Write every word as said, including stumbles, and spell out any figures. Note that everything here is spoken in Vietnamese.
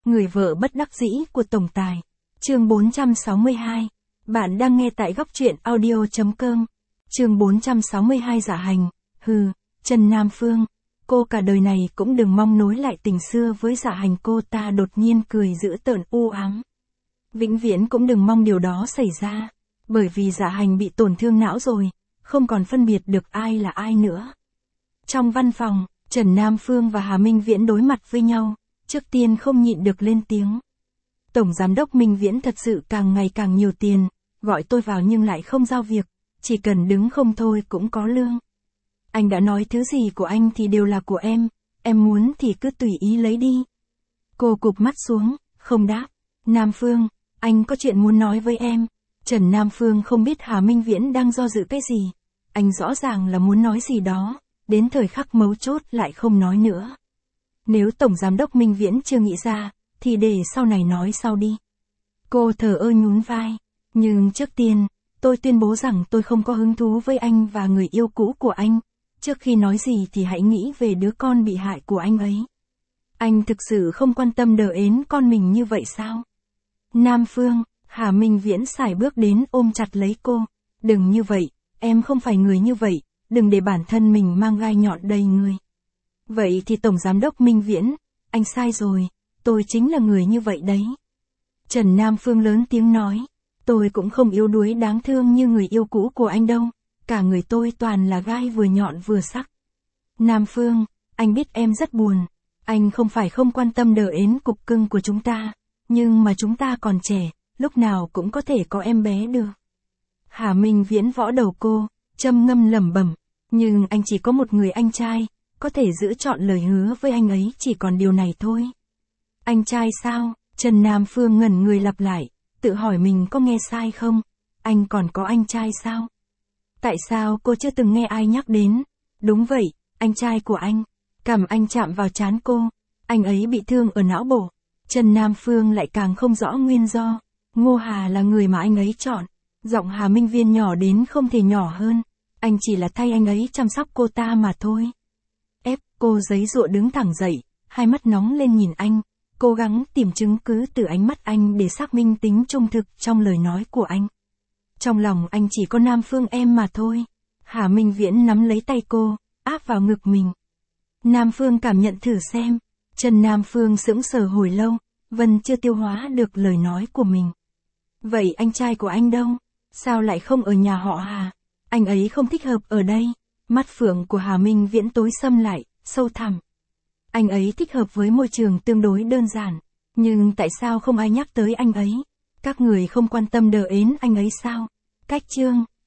Người vợ bất đắc dĩ của tổng tài. Chương bốn trăm sáu mươi hai. Bạn đang nghe tại góc truyện audio chấm com. Chương bốn trăm sáu mươi hai Dạ hành. Hừ, Trần Nam Phương. Cô cả đời này cũng đừng mong nối lại tình xưa với Dạ hành. Cô ta đột nhiên cười dữ tợn u ám. Vĩnh viễn cũng đừng mong điều đó xảy ra. Bởi vì Dạ hành bị tổn thương não rồi, không còn phân biệt được ai là ai nữa. Trong văn phòng, Trần Nam Phương và Hà Minh Viễn đối mặt với nhau, trước tiên không nhịn được lên tiếng. Tổng giám đốc Minh Viễn thật sự càng ngày càng nhiều tiền, gọi tôi vào nhưng lại không giao việc, chỉ cần đứng không thôi cũng có lương. Anh đã nói thứ gì của anh thì đều là của em, em muốn thì cứ tùy ý lấy đi. Cô cụp mắt xuống, không đáp. Nam Phương, anh có chuyện muốn nói với em. Trần Nam Phương không biết Hà Minh Viễn đang do dự cái gì. Anh rõ ràng là muốn nói gì đó, đến thời khắc mấu chốt lại không nói nữa. Nếu Tổng Giám đốc Minh Viễn chưa nghĩ ra, thì để sau này nói sau đi. Cô thờ ơ nhún vai. Nhưng trước tiên, tôi tuyên bố rằng tôi không có hứng thú với anh và người yêu cũ của anh. Trước khi nói gì thì hãy nghĩ về đứa con bị hại của anh ấy. Anh thực sự không quan tâm đờ ến con mình như vậy sao? Nam Phương, Hà Minh Viễn sải bước đến ôm chặt lấy cô. Đừng như vậy, em không phải người như vậy, đừng để bản thân mình mang gai nhọn đầy người. Vậy thì Tổng Giám đốc Minh Viễn, anh sai rồi, tôi chính là người như vậy đấy. Trần Nam Phương lớn tiếng nói, tôi cũng không yếu đuối đáng thương như người yêu cũ của anh đâu, cả người tôi toàn là gai vừa nhọn vừa sắc. Nam Phương, anh biết em rất buồn, anh không phải không quan tâm đờ ến cục cưng của chúng ta, nhưng mà chúng ta còn trẻ, lúc nào cũng có thể có em bé được. Hà Minh Viễn võ đầu cô, châm ngâm lẩm bẩm, nhưng anh chỉ có một người anh trai, có thể giữ trọn lời hứa với anh ấy chỉ còn điều này thôi. Anh trai sao? Trần Nam Phương ngẩn người lặp lại, tự hỏi mình có nghe sai không? Anh còn có anh trai sao? Tại sao cô chưa từng nghe ai nhắc đến? Đúng vậy, anh trai của anh. Cằm anh chạm vào trán cô, anh ấy bị thương ở não bộ. Trần Nam Phương lại càng không rõ nguyên do. Ngô Hà là người mà anh ấy chọn. Giọng Hà Minh Viễn nhỏ đến không thể nhỏ hơn. Anh chỉ là thay anh ấy chăm sóc cô ta mà thôi. Ép, cô giấy giụa đứng thẳng dậy, hai mắt nóng lên nhìn anh, cố gắng tìm chứng cứ từ ánh mắt anh để xác minh tính trung thực trong lời nói của anh. Trong lòng anh chỉ có Nam Phương em mà thôi. Hà Minh Viễn nắm lấy tay cô, áp vào ngực mình. Nam Phương cảm nhận thử xem. Trần Nam Phương sững sờ hồi lâu, vẫn chưa tiêu hóa được lời nói của mình. Vậy anh trai của anh đâu? Sao lại không ở nhà họ Hà? Anh ấy không thích hợp ở đây. Mắt phượng của Hà Minh Viễn tối sầm lại, sâu thẳm. Anh ấy thích hợp với môi trường tương đối đơn giản. Nhưng tại sao không ai nhắc tới anh ấy? Các người không quan tâm đờ ến anh ấy sao? Cách chương.